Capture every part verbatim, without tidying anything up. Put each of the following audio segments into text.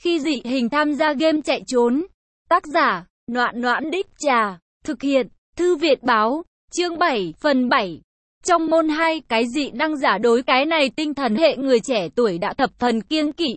Khi dị hình tham gia game chạy trốn. Tác giả, Noãn Noãn Đích Trà. Thực hiện, Thư Việt Báo. Chương bảy, phần bảy. Trong môn hai, cái dị năng giả đối cái này tinh thần hệ người trẻ tuổi đã thập phần kiêng kỵ.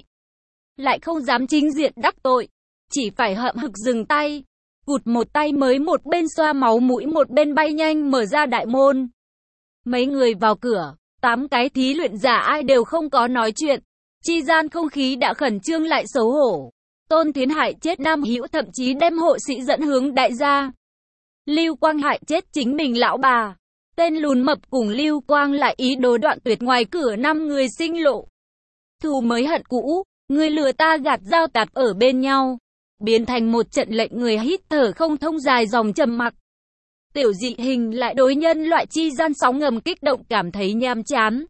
Lại không dám chính diện đắc tội. Chỉ phải hậm hực dừng tay. Cụt một tay mới một bên xoa máu mũi một bên bay nhanh mở ra đại môn. Mấy người vào cửa, tám cái thí luyện giả ai đều không có nói chuyện. Chi gian không khí đã khẩn trương lại xấu hổ. Tôn Thiến hại chết Nam Hữu thậm chí đem hộ sĩ dẫn hướng đại gia. Lưu Quang hại chết chính mình lão bà. Tên lùn mập cùng Lưu Quang lại ý đồ đoạn tuyệt ngoài cửa năm người sinh lộ. Thù mới hận cũ, người lừa ta gạt dao tạt ở bên nhau. Biến thành một trận lệnh người hít thở không thông dài dòng trầm mặc. Tiểu dị hình lại đối nhân loại chi gian sóng ngầm kích động cảm thấy nhàm chán.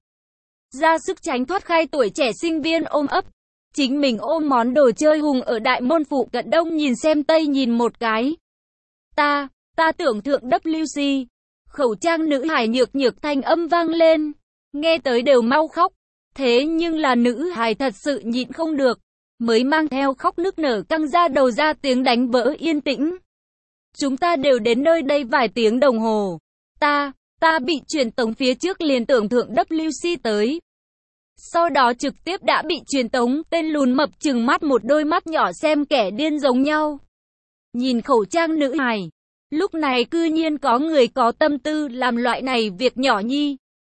Ra sức tránh thoát khai tuổi trẻ sinh viên ôm ấp. Chính mình ôm món đồ chơi hùng ở đại môn phụ cận đông nhìn xem tây nhìn một cái. Ta, ta tưởng thượng W C. Khẩu trang nữ hài nhược nhược thanh âm vang lên. Nghe tới đều mau khóc. Thế nhưng là nữ hài thật sự nhịn không được. Mới mang theo khóc nức nở căng ra đầu ra tiếng đánh vỡ yên tĩnh. Chúng ta đều đến nơi đây vài tiếng đồng hồ. Ta, ta bị truyền tống phía trước liền tưởng thượng W C tới. Sau đó trực tiếp đã bị truyền tống, tên lùn mập trừng mắt một đôi mắt nhỏ xem kẻ điên giống nhau. Nhìn khẩu trang nữ hài. Lúc này cư nhiên có người có tâm tư làm loại này việc nhỏ nhi.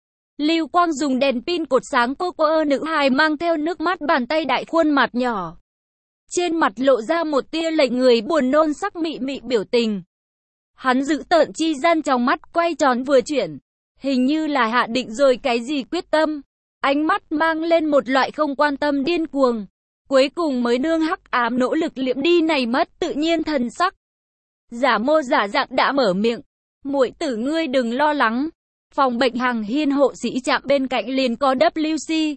Lưu Quang dùng đèn pin cột sáng cô cô nữ hài mang theo nước mắt bàn tay đại khuôn mặt nhỏ. Trên mặt lộ ra một tia lệnh người buồn nôn sắc mị mị biểu tình. Hắn giữ tợn chi gian trong mắt quay tròn vừa chuyển. Hình như là hạ định rồi cái gì quyết tâm. Ánh mắt mang lên một loại không quan tâm điên cuồng. Cuối cùng mới nương hắc ám nỗ lực liệm đi này mất tự nhiên thần sắc. Giả mô giả dạng đã mở miệng. Muội tử ngươi đừng lo lắng. Phòng bệnh hàng hiên hộ sĩ chạm bên cạnh liền có W C.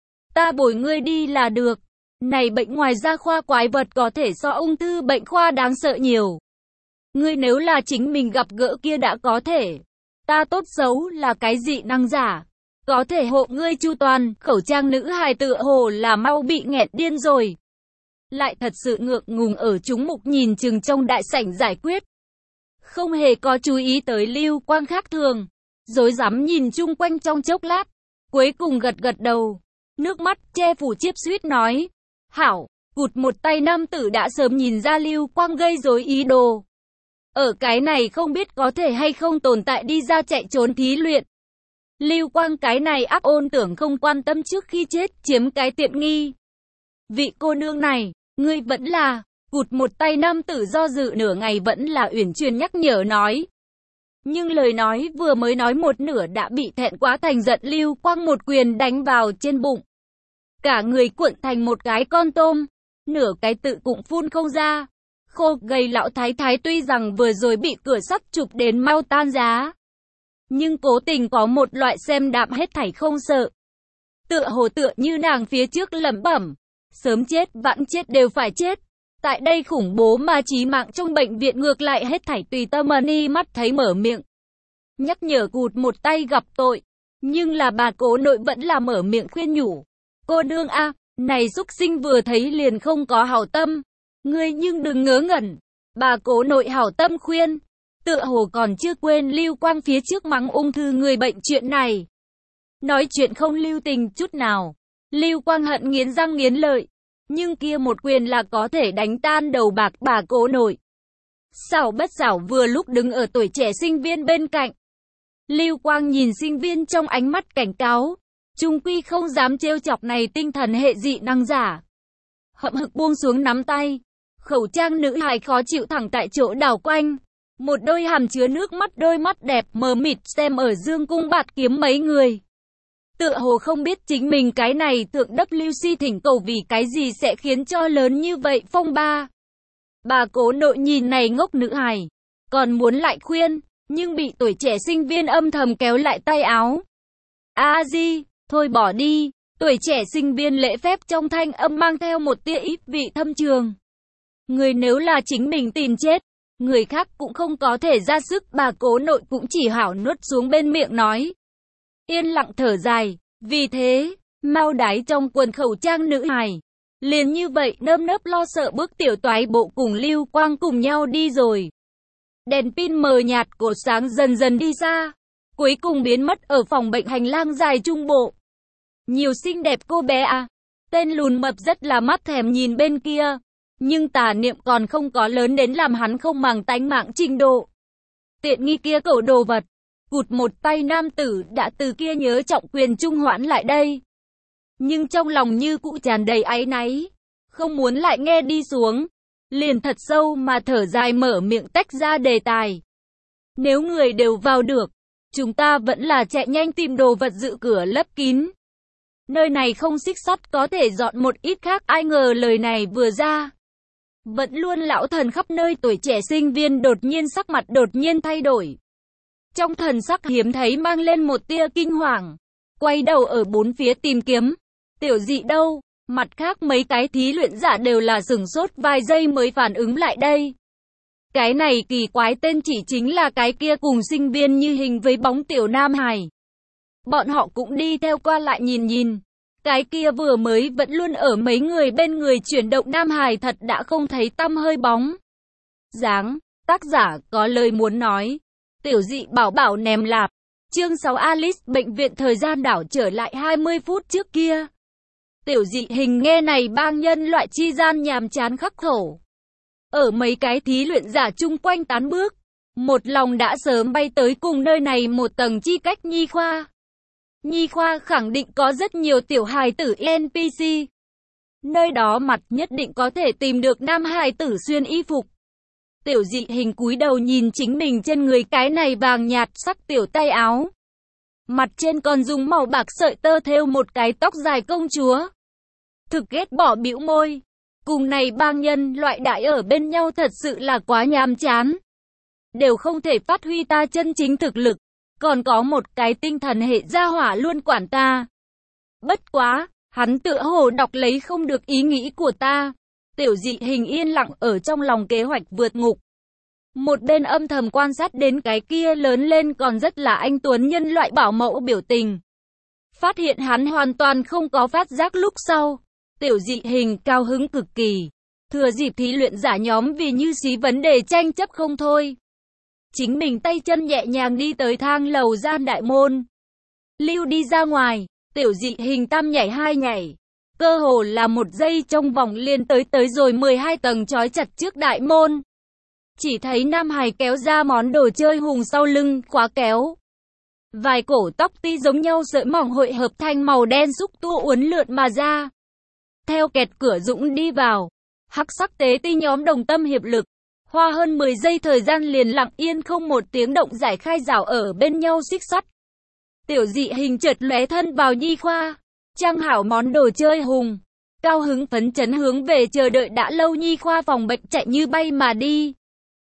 Ta bồi ngươi đi là được. Này bệnh ngoài da khoa quái vật có thể so ung thư bệnh khoa đáng sợ nhiều. Ngươi nếu là chính mình gặp gỡ kia đã có thể. Ta tốt xấu là cái dị năng giả. Có thể hộ ngươi chu toàn. Khẩu trang nữ hài tựa hồ là mau bị nghẹt điên rồi. Lại thật sự ngượng ngùng ở chúng mục nhìn chừng trong đại sảnh giải quyết. Không hề có chú ý tới Lưu Quang khác thường. Rối rắm nhìn chung quanh trong chốc lát. Cuối cùng gật gật đầu. Nước mắt che phủ chiếp suýt nói. Hảo, cụt một tay nam tử đã sớm nhìn ra Lưu Quang gây rối ý đồ. Ở cái này không biết có thể hay không tồn tại đi ra chạy trốn thí luyện. Lưu Quang cái này ác ôn tưởng không quan tâm trước khi chết chiếm cái tiện nghi. Vị cô nương này, ngươi vẫn là, cụt một tay nam tử do dự nửa ngày vẫn là uyển chuyển nhắc nhở nói. Nhưng lời nói vừa mới nói một nửa đã bị thẹn quá thành giận Lưu Quang một quyền đánh vào trên bụng. Cả người cuộn thành một cái con tôm, nửa cái tự cũng phun không ra. Khô gầy lão thái thái tuy rằng vừa rồi bị cửa sắt chụp đến mau tan giá. Nhưng cố tình có một loại xem đạm hết thảy không sợ. Tựa hồ tựa như nàng phía trước lẩm bẩm. Sớm chết vãn chết đều phải chết. Tại đây khủng bố mà chí mạng trong bệnh viện ngược lại hết thảy tùy tâm ni mắt thấy mở miệng. Nhắc nhở cụt một tay gặp tội. Nhưng là bà cố nội vẫn là mở miệng khuyên nhủ. Cô nương a, này xúc sinh vừa thấy liền không có hảo tâm. Ngươi nhưng đừng ngớ ngẩn. Bà cố nội hảo tâm khuyên. Tựa hồ còn chưa quên Lưu Quang phía trước mắng ung thư người bệnh chuyện này. Nói chuyện không lưu tình chút nào. Lưu Quang hận nghiến răng nghiến lợi. Nhưng kia một quyền là có thể đánh tan đầu bạc bà cố nội. Xảo bất xảo vừa lúc đứng ở tuổi trẻ sinh viên bên cạnh. Lưu Quang nhìn sinh viên trong ánh mắt cảnh cáo. Trung quy không dám trêu chọc này tinh thần hệ dị năng giả. Hậm hực buông xuống nắm tay. Khẩu trang nữ hài khó chịu thẳng tại chỗ đảo quanh. Một đôi hàm chứa nước mắt đôi mắt đẹp mờ mịt xem ở dương cung bạt kiếm mấy người. Tựa hồ không biết chính mình cái này thượng W C thỉnh cầu vì cái gì sẽ khiến cho lớn như vậy phong ba. Bà cố nội nhìn này ngốc nữ hài. Còn muốn lại khuyên, nhưng bị tuổi trẻ sinh viên âm thầm kéo lại tay áo. A di, thôi bỏ đi. Tuổi trẻ sinh viên lễ phép trong thanh âm mang theo một tia ít vị thâm trường. Người nếu là chính mình tìm chết. Người khác cũng không có thể ra sức, bà cố nội cũng chỉ hảo nuốt xuống bên miệng nói. Yên lặng thở dài, vì thế, mau đáy trong quần khẩu trang nữ hài. Liền như vậy nơm nớp lo sợ bước tiểu toái bộ cùng Lưu Quang cùng nhau đi rồi. Đèn pin mờ nhạt cột sáng dần dần đi xa, cuối cùng biến mất ở phòng bệnh hành lang dài trung bộ. Nhiều xinh đẹp cô bé à, tên lùn mập rất là mắt thèm nhìn bên kia, nhưng tà niệm còn không có lớn đến làm hắn không màng tánh mạng trình độ. Tiện nghi kia cậu đồ vật, cụt một tay nam tử đã từ kia nhớ trọng quyền trung hoãn lại đây. Nhưng trong lòng như cũ tràn đầy áy náy, không muốn lại nghe đi xuống, liền thật sâu mà thở dài mở miệng tách ra đề tài. Nếu người đều vào được, chúng ta vẫn là chạy nhanh tìm đồ vật dự cửa lấp kín. Nơi này không xích sắt có thể dọn một ít khác, ai ngờ lời này vừa ra. Vẫn luôn lão thần khắp nơi tuổi trẻ sinh viên đột nhiên sắc mặt đột nhiên thay đổi. Trong thần sắc hiếm thấy mang lên một tia kinh hoàng, quay đầu ở bốn phía tìm kiếm. Tiểu Dị đâu? Mặt khác mấy cái thí luyện giả đều là sửng sốt vài giây mới phản ứng lại đây. Cái này kỳ quái tên chỉ chính là cái kia cùng sinh viên như hình với bóng tiểu nam hài. Bọn họ cũng đi theo qua lại nhìn nhìn. Cái kia vừa mới vẫn luôn ở mấy người bên người chuyển động nam hài thật đã không thấy tăm hơi bóng dáng. Tác giả có lời muốn nói. Tiểu Dị bảo bảo ném lạp. Chương sáu Alice bệnh viện thời gian đảo trở lại hai mươi phút trước kia. Tiểu Dị hình nghe này bang nhân loại chi gian nhàm chán khắc khổ. Ở mấy cái thí luyện giả chung quanh tán bước. Một lòng đã sớm bay tới cùng nơi này một tầng chi cách nhi khoa. Nhi khoa khẳng định có rất nhiều tiểu hài tử en pê xê. Nơi đó mặt nhất định có thể tìm được nam hài tử xuyên y phục. Tiểu Dị hình cúi đầu nhìn chính mình trên người cái này vàng nhạt sắc tiểu tay áo. Mặt trên còn dùng màu bạc sợi tơ thêu một cái tóc dài công chúa. Thực ghét bỏ bĩu môi. Cùng này bang nhân loại đại ở bên nhau thật sự là quá nhàm chán. Đều không thể phát huy ta chân chính thực lực. Còn có một cái tinh thần hệ gia hỏa luôn quản ta. Bất quá, hắn tựa hồ đọc lấy không được ý nghĩ của ta. Tiểu Dị hình yên lặng ở trong lòng kế hoạch vượt ngục. Một bên âm thầm quan sát đến cái kia lớn lên còn rất là anh tuấn nhân loại bảo mẫu biểu tình. Phát hiện hắn hoàn toàn không có phát giác lúc sau. Tiểu Dị hình cao hứng cực kỳ. Thừa dịp thí luyện giả nhóm vì như xí vấn đề tranh chấp không thôi. Chính mình tay chân nhẹ nhàng đi tới thang lầu gian đại môn. Lưu đi ra ngoài, Tiểu Dị hình tam nhảy hai nhảy. Cơ hồ là một giây trong vòng liền tới tới rồi mười hai tầng trói chặt trước đại môn. Chỉ thấy nam hài kéo ra món đồ chơi hùng sau lưng, khóa kéo. Vài cổ tóc ti giống nhau sợi mỏng hội hợp thành màu đen xúc tua uốn lượn mà ra. Theo kẹt cửa dũng đi vào, hắc sắc tế ti nhóm đồng tâm hiệp lực. Hoa hơn mười giây thời gian liền lặng yên không một tiếng động giải khai rào ở bên nhau xích sắt. Tiểu Dị hình chợt lóe thân vào nhi khoa. Trang hảo món đồ chơi hùng. Cao hứng phấn chấn hướng về chờ đợi đã lâu nhi khoa phòng bệnh chạy như bay mà đi.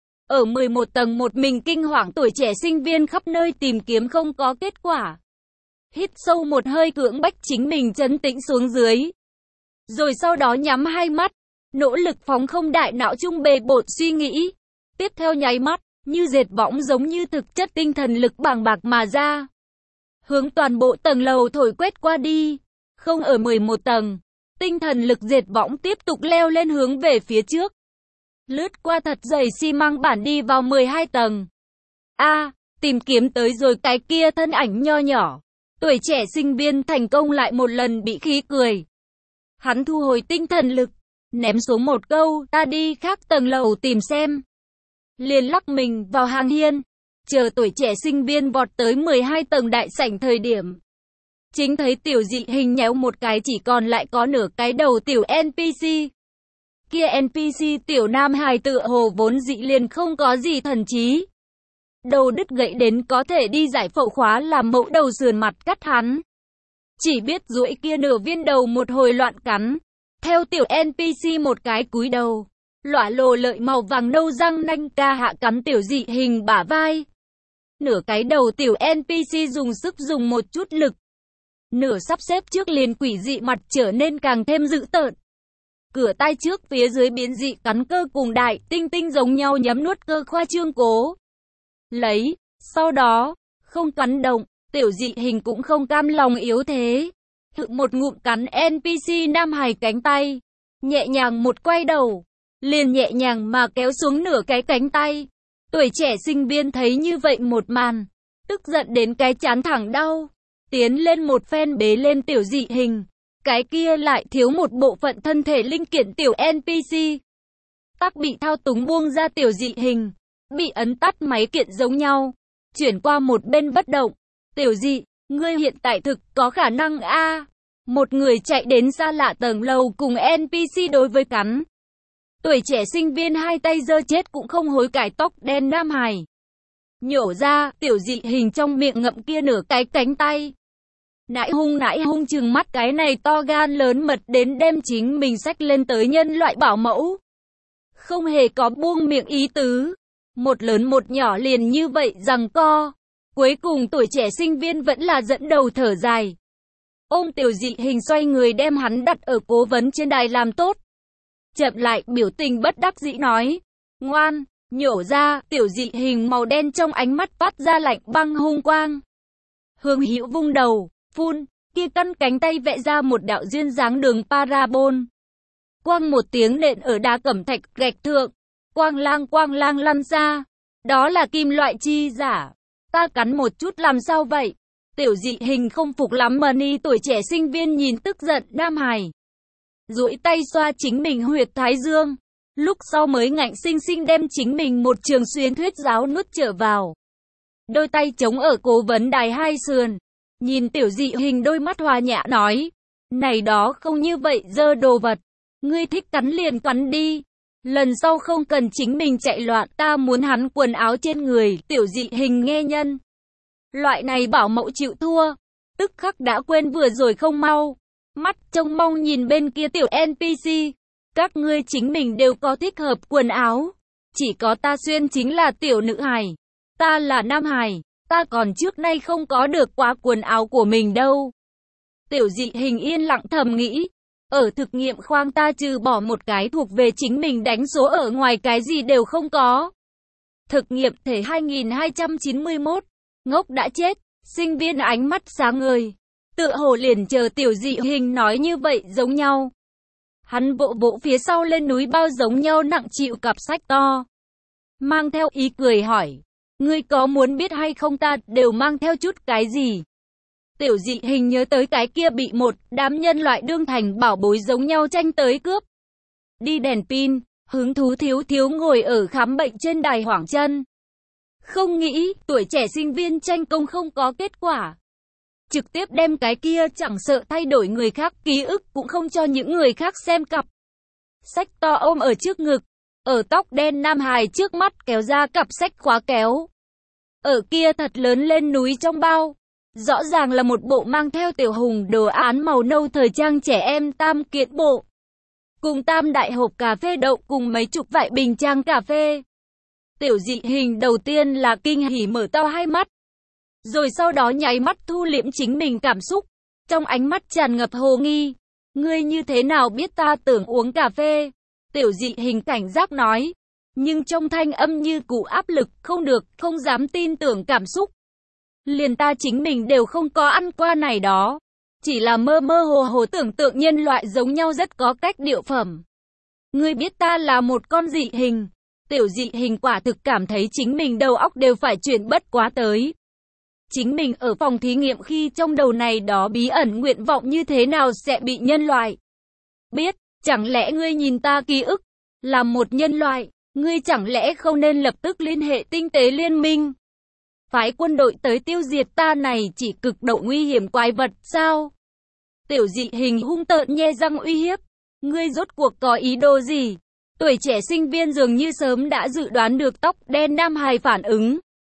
Ở mười một tầng một mình kinh hoàng tuổi trẻ sinh viên khắp nơi tìm kiếm không có kết quả. Hít sâu một hơi cưỡng bách chính mình trấn tĩnh xuống dưới. Rồi sau đó nhắm hai mắt. Nỗ lực phóng không đại não trung bề bộn suy nghĩ. Tiếp theo nháy mắt, như dệt võng giống như thực chất tinh thần lực bàng bạc mà ra. Hướng toàn bộ tầng lầu thổi quét qua đi. Không ở mười một tầng. Tinh thần lực dệt võng tiếp tục leo lên hướng về phía trước. Lướt qua thật dày xi măng bản đi vào mười hai tầng. A, tìm kiếm tới rồi cái kia thân ảnh nho nhỏ. Tuổi trẻ sinh viên thành công lại một lần bị khí cười. Hắn thu hồi tinh thần lực. Ném xuống một câu, ta đi khác tầng lầu tìm xem. Liền lắc mình vào hàng hiên. Chờ tuổi trẻ sinh viên vọt tới mười hai tầng đại sảnh thời điểm. Chính thấy Tiểu Dị hình nhéo một cái chỉ còn lại có nửa cái đầu tiểu en pê xê. Kia en pê xê tiểu nam hài tựa hồ vốn dị liền không có gì thần trí. Đầu đứt gãy đến có thể đi giải phẫu khóa làm mẫu đầu sườn mặt cắt hắn. Chỉ biết duỗi kia nửa viên đầu một hồi loạn cắn. Theo tiểu en pê xê một cái cúi đầu. Lỏa lồ lợi màu vàng nâu răng nanh ca hạ cắm Tiểu Dị hình bả vai. Nửa cái đầu tiểu en pê xê dùng sức dùng một chút lực. Nửa sắp xếp trước liền quỷ dị mặt trở nên càng thêm dữ tợn. Cửa tai trước phía dưới biến dị cắn cơ cùng đại tinh tinh giống nhau nhấm nuốt cơ khoa trương cố. Lấy, sau đó, không cắn động, Tiểu Dị hình cũng không cam lòng yếu thế. Hự một ngụm cắn en pê xê nam hài cánh tay. nhẹ nhàng một quay đầu, liền nhẹ nhàng mà kéo xuống nửa cái cánh tay. Tuổi trẻ sinh viên thấy như vậy một màn, tức giận đến cái trán thẳng đau, tiến lên một phen bế lên Tiểu Dị Hình. Cái kia lại thiếu một bộ phận thân thể linh kiện tiểu en pê xê. Tắc bị thao túng buông ra Tiểu Dị Hình, bị ấn tắt máy kiện giống nhau, chuyển qua một bên bất động. Tiểu Dị, ngươi hiện tại thực có khả năng a à. Một người chạy đến xa lạ tầng lầu cùng en pê xê đối với cắn. Tuổi trẻ sinh viên hai tay giơ chết cũng không hối cải tóc đen Nam Hải. Nhổ ra, Tiểu Dị Hình trong miệng ngậm kia nửa cái cánh tay. Nãi hung nãi hung chừng mắt cái này to gan lớn mật đến đem chính mình xách lên tới nhân loại bảo mẫu. Không hề có buông miệng ý tứ. Một lớn một nhỏ liền như vậy giằng co. Cuối cùng tuổi trẻ sinh viên vẫn là dẫn đầu thở dài. Ôm Tiểu Dị Hình xoay người đem hắn đặt ở cố vấn trên đài làm tốt. Chậm lại biểu tình bất đắc dĩ nói. Ngoan, nhổ ra, Tiểu Dị Hình màu đen trong ánh mắt toát ra lạnh băng hung quang. Hướng Hữu vung đầu, phun, kia căn cánh tay vẽ ra một đạo duyên dáng đường parabol. Quang một tiếng nện ở đá cẩm thạch gạch thượng, quang lang quang lang lăn ra. Đó là kim loại chi giả. Ta cắn một chút làm sao vậy? Tiểu Dị Hình không phục lắm mà ni tuổi trẻ sinh viên nhìn tức giận Nam Hải. Duỗi tay xoa chính mình huyệt thái dương. Lúc sau mới ngạnh sinh sinh đem chính mình một trường xuyên thuyết giáo nuốt trở vào. Đôi tay chống ở cố vấn đài hai sườn. Nhìn Tiểu Dị Hình đôi mắt hòa nhã nói. Này đó không như vậy dơ đồ vật. Ngươi thích cắn liền cắn đi. Lần sau không cần chính mình chạy loạn. Ta muốn hắn quần áo trên người. Tiểu Dị Hình nghe nhân. Loại này bảo mẫu chịu thua. Tức khắc đã quên vừa rồi không mau. Mắt trông mong nhìn bên kia tiểu en pê xê. Các ngươi chính mình đều có thích hợp quần áo. Chỉ có ta xuyên chính là tiểu nữ hài. Ta là nam hài. Ta còn trước nay không có được qua quần áo của mình đâu. Tiểu Dị Hình yên lặng thầm nghĩ. Ở thực nghiệm khoang ta trừ bỏ một cái thuộc về chính mình đánh số ở ngoài cái gì đều không có. Thực nghiệm thể hai nghìn hai trăm chín mươi mốt. Ngốc đã chết. Sinh viên ánh mắt sáng ngời. Tựa hồ liền chờ Tiểu Dị Hình nói như vậy giống nhau. Hắn bộ bộ phía sau lên núi bao giống nhau nặng chịu cặp sách to. Mang theo ý cười hỏi. Ngươi có muốn biết hay không ta đều mang theo chút cái gì? Tiểu Dị Hình nhớ tới cái kia bị một đám nhân loại đương thành bảo bối giống nhau tranh tới cướp. Đi đèn pin, hứng thú thiếu thiếu ngồi ở khám bệnh trên đài hoảng chân. Không nghĩ, tuổi trẻ sinh viên tranh công không có kết quả. Trực tiếp đem cái kia chẳng sợ thay đổi người khác ký ức cũng không cho những người khác xem cặp. Sách to ôm ở trước ngực. Ở tóc đen Nam Hải trước mắt kéo ra cặp sách khóa kéo. Ở kia thật lớn lên núi trong bao. Rõ ràng là một bộ mang theo tiểu hùng đồ án màu nâu thời trang trẻ em tam kiện bộ. Cùng tam đại hộp cà phê đậu cùng mấy chục vại bình trang cà phê. Tiểu Dị Hình đầu tiên là kinh hỉ mở to hai mắt. Rồi sau đó nháy mắt thu liễm chính mình cảm xúc. Trong ánh mắt tràn ngập hồ nghi. Ngươi như thế nào biết ta tưởng uống cà phê? Tiểu Dị Hình cảnh giác nói. Nhưng trong thanh âm như củ áp lực, không được, không dám tin tưởng cảm xúc. Liền ta chính mình đều không có ăn qua này đó. Chỉ là mơ mơ hồ hồ tưởng tượng nhân loại giống nhau rất có cách điệu phẩm. Ngươi biết ta là một con dị hình. Tiểu Dị Hình quả thực cảm thấy chính mình đầu óc đều phải chuyển bất quá tới. Chính mình ở phòng thí nghiệm khi trong đầu này đó bí ẩn nguyện vọng như thế nào sẽ bị nhân loại biết, chẳng lẽ ngươi nhìn ta ký ức, là một nhân loại, ngươi chẳng lẽ không nên lập tức liên hệ tinh tế liên minh? Phái quân đội tới tiêu diệt ta này chỉ cực độ nguy hiểm quái vật sao? Tiểu Dị Hình hung tợn nhe răng uy hiếp, ngươi rốt cuộc có ý đồ gì? Tuổi trẻ sinh viên dường như sớm đã dự đoán được tóc đen Nam Hải phản ứng.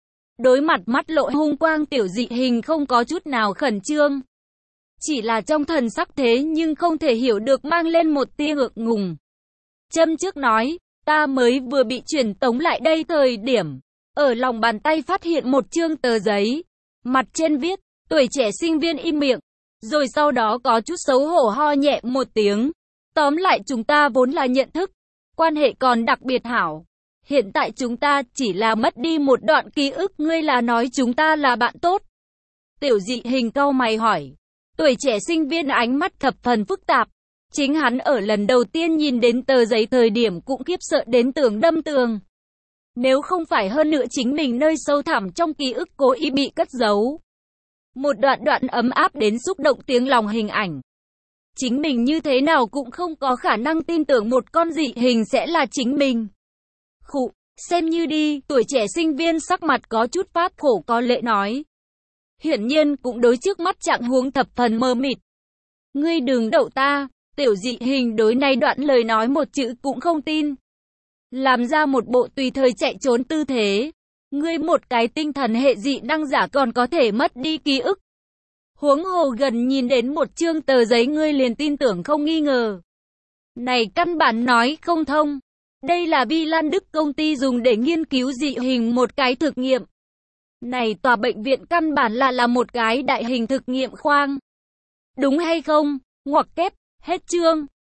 Đối mặt mắt lộ hung quang Tiểu Dị Hình không có chút nào khẩn trương. Chỉ là trong thần sắc thế nhưng không thể hiểu được mang lên một tia ngượng ngùng. Châm trước nói, ta mới vừa bị truyền tống lại đây thời điểm. Ở lòng bàn tay phát hiện một chương tờ giấy. Mặt trên viết, tuổi trẻ sinh viên im miệng. Rồi sau đó có chút xấu hổ ho nhẹ một tiếng. Tóm lại chúng ta vốn là nhận thức. Quan hệ còn đặc biệt hảo. Hiện tại chúng ta chỉ là mất đi một đoạn ký ức, ngươi là nói chúng ta là bạn tốt. Tiểu Dị Hình cau mày hỏi. Tuổi trẻ sinh viên ánh mắt thập phần phức tạp. Chính hắn ở lần đầu tiên nhìn đến tờ giấy thời điểm cũng khiếp sợ đến tưởng đâm tường. Nếu không phải hơn nữa chính mình nơi sâu thẳm trong ký ức cố ý bị cất giấu. Một đoạn đoạn ấm áp đến xúc động tiếng lòng hình ảnh. Chính mình như thế nào cũng không có khả năng tin tưởng một con dị hình sẽ là chính mình. Khụ, xem như đi, tuổi trẻ sinh viên sắc mặt có chút phát khổ có lệ nói. Hiển nhiên cũng đối trước mắt trạng huống thập phần mơ mịt. Ngươi đừng đậu ta, tiểu dị hình đối này đoạn lời nói một chữ cũng không tin. Làm ra một bộ tùy thời chạy trốn tư thế. Ngươi một cái tinh thần hệ dị năng giả còn có thể mất đi ký ức. Huống hồ gần nhìn đến một chương tờ giấy ngươi liền tin tưởng không nghi ngờ. Này căn bản nói không thông. Đây là Vi Lan Đức công ty dùng để nghiên cứu dị hình một cái thực nghiệm. Này tòa bệnh viện căn bản là là một cái đại hình thực nghiệm khoang. Đúng hay không? Ngoặc kép, hết chương.